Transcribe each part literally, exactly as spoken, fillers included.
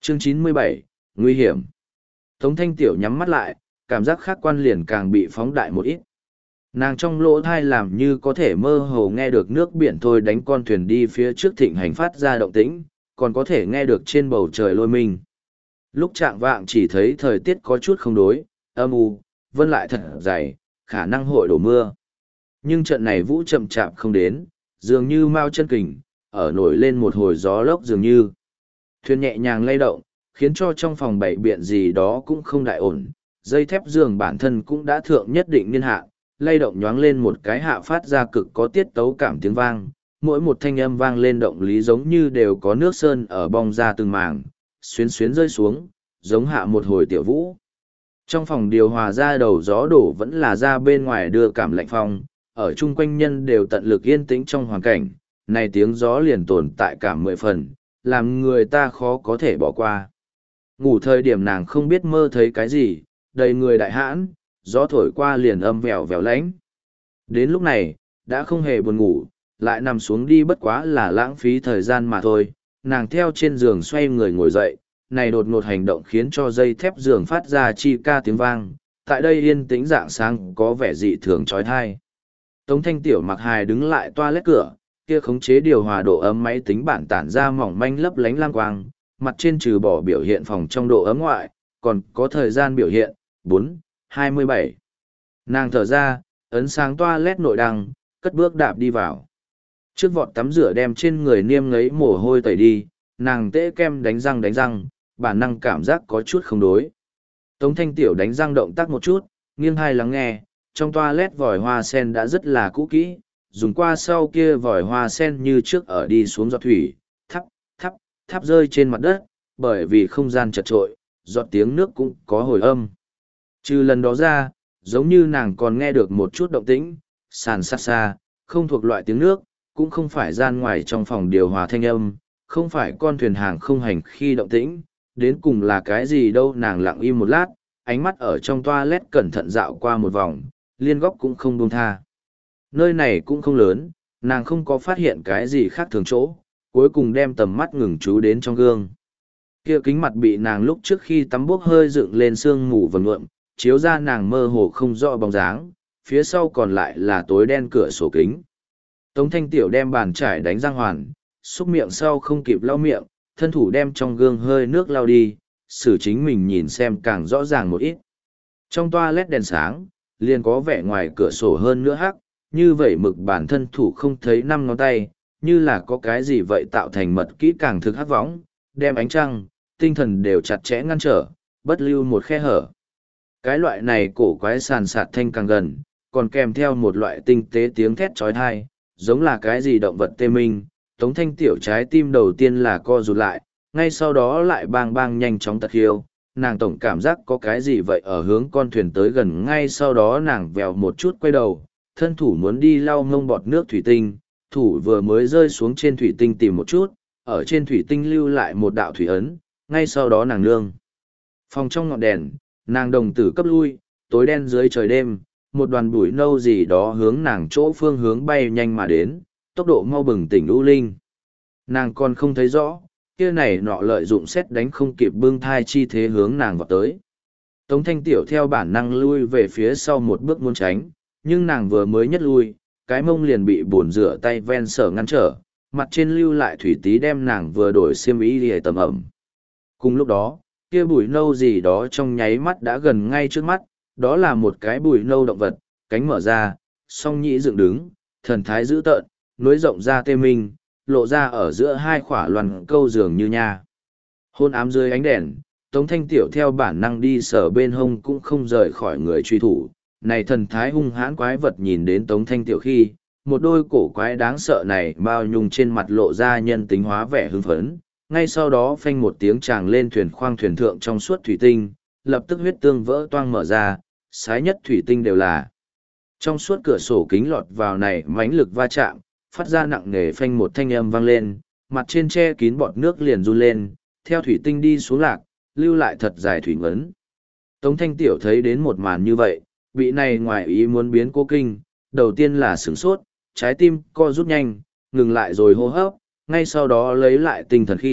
Chương chín mươi bảy, Nguy hiểm. Tống Thanh Tiểu nhắm mắt lại, cảm giác khác quan liền càng bị phóng đại một ít. Nàng trong lỗ thai làm như có thể mơ hồ nghe được nước biển thôi đánh con thuyền đi phía trước thịnh hành phát ra động tĩnh, còn có thể nghe được trên bầu trời lôi minh. Lúc trạng vạng chỉ thấy thời tiết có chút không đối, âm u, vân lại thật dày, khả năng hội đổ mưa. Nhưng trận này vũ chậm chạp không đến, dường như mao chân kình, ở nổi lên một hồi gió lốc dường như. Thuyền nhẹ nhàng lay động, khiến cho trong phòng bảy biện gì đó cũng không đại ổn. Dây thép giường bản thân cũng đã thượng nhất định niên hạn, lay động nhoáng lên một cái hạ phát ra cực có tiết tấu cảm tiếng vang. Mỗi một thanh âm vang lên động lý giống như đều có nước sơn ở bong ra từng màng, xuyến xuyến rơi xuống, giống hạ một hồi tiểu vũ. Trong phòng điều hòa ra đầu gió đổ vẫn là ra bên ngoài đưa cảm lạnh phong, ở chung quanh nhân đều tận lực yên tĩnh trong hoàn cảnh, này tiếng gió liền tồn tại cả mười phần, làm người ta khó có thể bỏ qua. Ngủ thời điểm nàng không biết mơ thấy cái gì, đầy người đại hãn, gió thổi qua liền âm vèo vèo lánh. Đến lúc này, đã không hề buồn ngủ, lại nằm xuống đi bất quá là lãng phí thời gian mà thôi, nàng theo trên giường xoay người ngồi dậy, này đột ngột hành động khiến cho dây thép giường phát ra chi ca tiếng vang, tại đây yên tĩnh dạng sáng có vẻ dị thường trói thai. Tống Thanh Tiểu mặc hài đứng lại toilet cửa, kia khống chế điều hòa độ ấm máy tính bản tản ra mỏng manh lấp lánh lam quang, mặt trên trừ bỏ biểu hiện phòng trong độ ấm ngoại, còn có thời gian biểu hiện, bốn hai mươi bảy. Nàng thở ra, ấn sáng toilet nội đăng, cất bước đạp đi vào. Trước vọt tắm rửa đem trên người niêm ngấy mồ hôi tẩy đi, nàng tễ kem đánh răng đánh răng, bản năng cảm giác có chút không đối. Tống Thanh Tiểu đánh răng động tác một chút, nghiêng hai lắng nghe, trong toilet vòi hoa sen đã rất là cũ kỹ, dùng qua sau kia vòi hoa sen như trước ở đi xuống giọt thủy, thắp, thắp, thắp rơi trên mặt đất, bởi vì không gian chật trội, giọt tiếng nước cũng có hồi âm. Trừ lần đó ra, giống như nàng còn nghe được một chút động tĩnh, sàn sát xa, không thuộc loại tiếng nước, cũng không phải gian ngoài trong phòng điều hòa thanh âm, không phải con thuyền hàng không hành khi động tĩnh, đến cùng là cái gì đâu. Nàng lặng im một lát, ánh mắt ở trong toilet cẩn thận dạo qua một vòng, liên góc cũng không buông tha. Nơi này cũng không lớn, nàng không có phát hiện cái gì khác thường chỗ, cuối cùng đem tầm mắt ngừng chú đến trong gương. Kia kính mặt bị nàng lúc trước khi tắm bốc hơi dựng lên sương mù vần nhuộm, chiếu ra nàng mơ hồ không rõ bóng dáng, phía sau còn lại là tối đen cửa sổ kính. Tống Thanh Tiểu đem bàn chải đánh răng hoàn, xúc miệng sau không kịp lau miệng, thân thủ đem trong gương hơi nước lau đi, xử chính mình nhìn xem càng rõ ràng một ít. Trong toilet đèn sáng, liền có vẻ ngoài cửa sổ hơn nữa hắc, như vậy mực bản thân thủ không thấy năm ngón tay, như là có cái gì vậy tạo thành mật kỹ càng thực hắc võng, đem ánh trăng, tinh thần đều chặt chẽ ngăn trở, bất lưu một khe hở. Cái loại này cổ quái sàn sạt thanh càng gần, còn kèm theo một loại tinh tế tiếng thét trói thai, giống là cái gì động vật tê minh. Tống Thanh Tiểu trái tim đầu tiên là co rụt lại, ngay sau đó lại bang bang nhanh chóng tật hiêu, nàng tổng cảm giác có cái gì vậy ở hướng con thuyền tới gần, ngay sau đó nàng vèo một chút quay đầu, thân thủ muốn đi lau ngông bọt nước thủy tinh, thủ vừa mới rơi xuống trên thủy tinh tìm một chút, ở trên thủy tinh lưu lại một đạo thủy ấn, ngay sau đó nàng nương. Phòng trong ngọn đèn, nàng đồng tử cấp lui, tối đen dưới trời đêm, một đoàn bụi nâu gì đó hướng nàng chỗ phương hướng bay nhanh mà đến, tốc độ mau bừng tỉnh u linh. Nàng còn không thấy rõ, kia này nọ lợi dụng xét đánh không kịp bưng thai chi thế hướng nàng vào tới. Tống Thanh Tiểu theo bản năng lui về phía sau một bước muốn tránh, nhưng nàng vừa mới nhất lui, cái mông liền bị bồn rửa tay ven sở ngăn trở, mặt trên lưu lại thủy tí đem nàng vừa đổi xiêm y lìa tầm ẩm. Cùng lúc đó, kia bụi nâu gì đó trong nháy mắt đã gần ngay trước mắt, đó là một cái bụi nâu động vật, cánh mở ra, song nhĩ dựng đứng, thần thái dữ tợn, nối rộng ra tê minh, lộ ra ở giữa hai khỏa loàn câu dường như nha. Hôn ám dưới ánh đèn, Tống Thanh Tiểu theo bản năng đi sở bên hông cũng không rời khỏi người truy thủ. Này thần thái hung hãn quái vật nhìn đến Tống Thanh Tiểu khi, một đôi cổ quái đáng sợ này bao nhung trên mặt lộ ra nhân tính hóa vẻ hưng phấn. Ngay sau đó phanh một tiếng tràng lên thuyền khoang thuyền thượng trong suốt thủy tinh, lập tức huyết tương vỡ toang mở ra, sái nhất thủy tinh đều là. Trong suốt cửa sổ kính lọt vào này mãnh lực va chạm, phát ra nặng nề phanh một thanh âm vang lên, mặt trên che kín bọt nước liền run lên, theo thủy tinh đi xuống lạc, lưu lại thật dài thủy ngấn. Tống Thanh Tiểu thấy đến một màn như vậy, bị này ngoài ý muốn biến cố kinh, đầu tiên là sửng sốt, trái tim co rút nhanh, ngừng lại rồi hô hấp, ngay sau đó lấy lại tinh thần khi,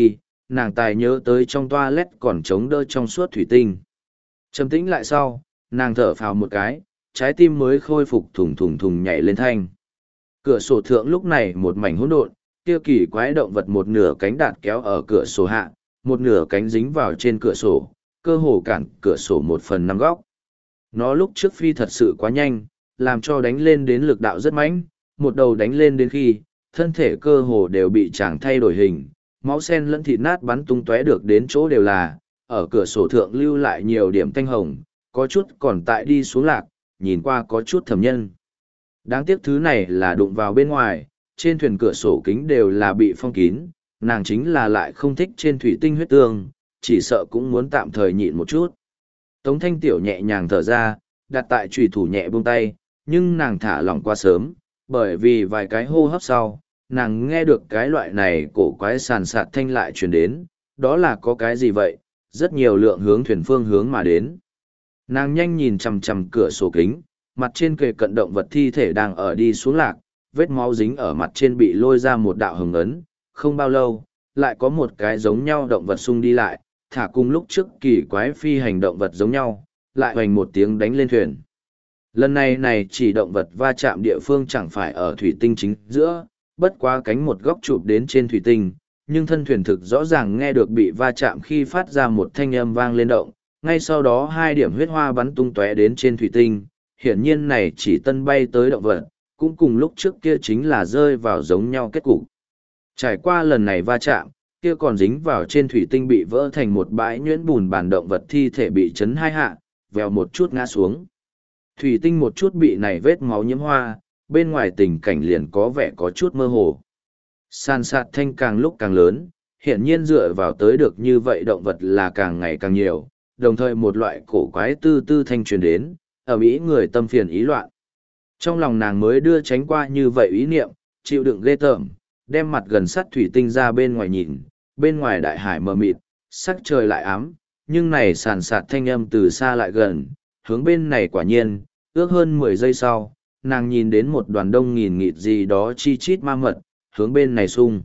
nàng tài nhớ tới trong toilet còn chống đỡ trong suốt thủy tinh. Trầm tĩnh lại sau, nàng thở phào một cái, trái tim mới khôi phục thùng thùng thùng nhảy lên thanh. Cửa sổ thượng lúc này một mảnh hỗn độn, kia kỳ quái động vật một nửa cánh đạt kéo ở cửa sổ hạ, một nửa cánh dính vào trên cửa sổ, cơ hồ cản cửa sổ một phần năm góc. Nó lúc trước phi thật sự quá nhanh, làm cho đánh lên đến lực đạo rất mạnh, một đầu đánh lên đến khi, thân thể cơ hồ đều bị chàng thay đổi hình, máu sen lẫn thịt nát bắn tung tóe được đến chỗ đều là, ở cửa sổ thượng lưu lại nhiều điểm thanh hồng, có chút còn tại đi xuống lạc, nhìn qua có chút thẩm nhân. Đáng tiếc thứ này là đụng vào bên ngoài, trên thuyền cửa sổ kính đều là bị phong kín, nàng chính là lại không thích trên thủy tinh huyết tương, chỉ sợ cũng muốn tạm thời nhịn một chút. Tống Thanh Tiểu nhẹ nhàng thở ra, đặt tại chùy thủ nhẹ buông tay, nhưng nàng thả lỏng quá sớm, bởi vì vài cái hô hấp sau, nàng nghe được cái loại này cổ quái sàn sạt thanh lại truyền đến, đó là có cái gì vậy, rất nhiều lượng hướng thuyền phương hướng mà đến. Nàng nhanh nhìn chằm chằm cửa sổ kính, mặt trên kề cận động vật thi thể đang ở đi xuống lạc, vết máu dính ở mặt trên bị lôi ra một đạo hồng ấn, không bao lâu, lại có một cái giống nhau động vật xung đi lại, thả cùng lúc trước kỳ quái phi hành động vật giống nhau, lại hoành một tiếng đánh lên thuyền. Lần này này chỉ động vật va chạm địa phương chẳng phải ở thủy tinh chính giữa, bất quá cánh một góc chụp đến trên thủy tinh, nhưng thân thuyền thực rõ ràng nghe được bị va chạm khi phát ra một thanh âm vang lên động, ngay sau đó hai điểm huyết hoa bắn tung tóe đến trên thủy tinh, hiển nhiên này chỉ tân bay tới động vật, cũng cùng lúc trước kia chính là rơi vào giống nhau kết cục. Trải qua lần này va chạm, kia còn dính vào trên thủy tinh bị vỡ thành một bãi nhuyễn bùn bản động vật thi thể bị chấn hai hạ, vèo một chút ngã xuống. Thủy tinh một chút bị này vết máu nhiễm hoa, bên ngoài tình cảnh liền có vẻ có chút mơ hồ. San sạt thanh càng lúc càng lớn, hiển nhiên dựa vào tới được như vậy động vật là càng ngày càng nhiều, đồng thời một loại cổ quái tư tư thanh truyền đến, ở Mỹ người tâm phiền ý loạn. Trong lòng nàng mới đưa tránh qua như vậy ý niệm, chịu đựng ghê tởm, đem mặt gần sát thủy tinh ra bên ngoài nhìn, bên ngoài đại hải mờ mịt, sắc trời lại ám, nhưng này sàn sạt thanh âm từ xa lại gần, hướng bên này quả nhiên, ước hơn mười giây sau, nàng nhìn đến một đoàn đông nghìn nghịt gì đó chi chít ma mật, hướng bên này sung.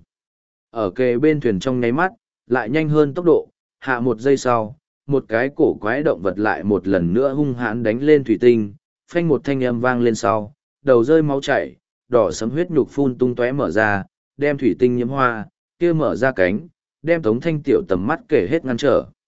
Ở kề bên thuyền trong nháy mắt, lại nhanh hơn tốc độ, hạ một giây sau, một cái cổ quái động vật lại một lần nữa hung hãn đánh lên thủy tinh, phanh một thanh âm vang lên sau, đầu rơi máu chảy, đỏ sấm huyết nhục phun tung tóe mở ra, đem thủy tinh nhiễm hoa, kia mở ra cánh, đem Tống Thanh Tiểu tầm mắt kể hết ngăn trở.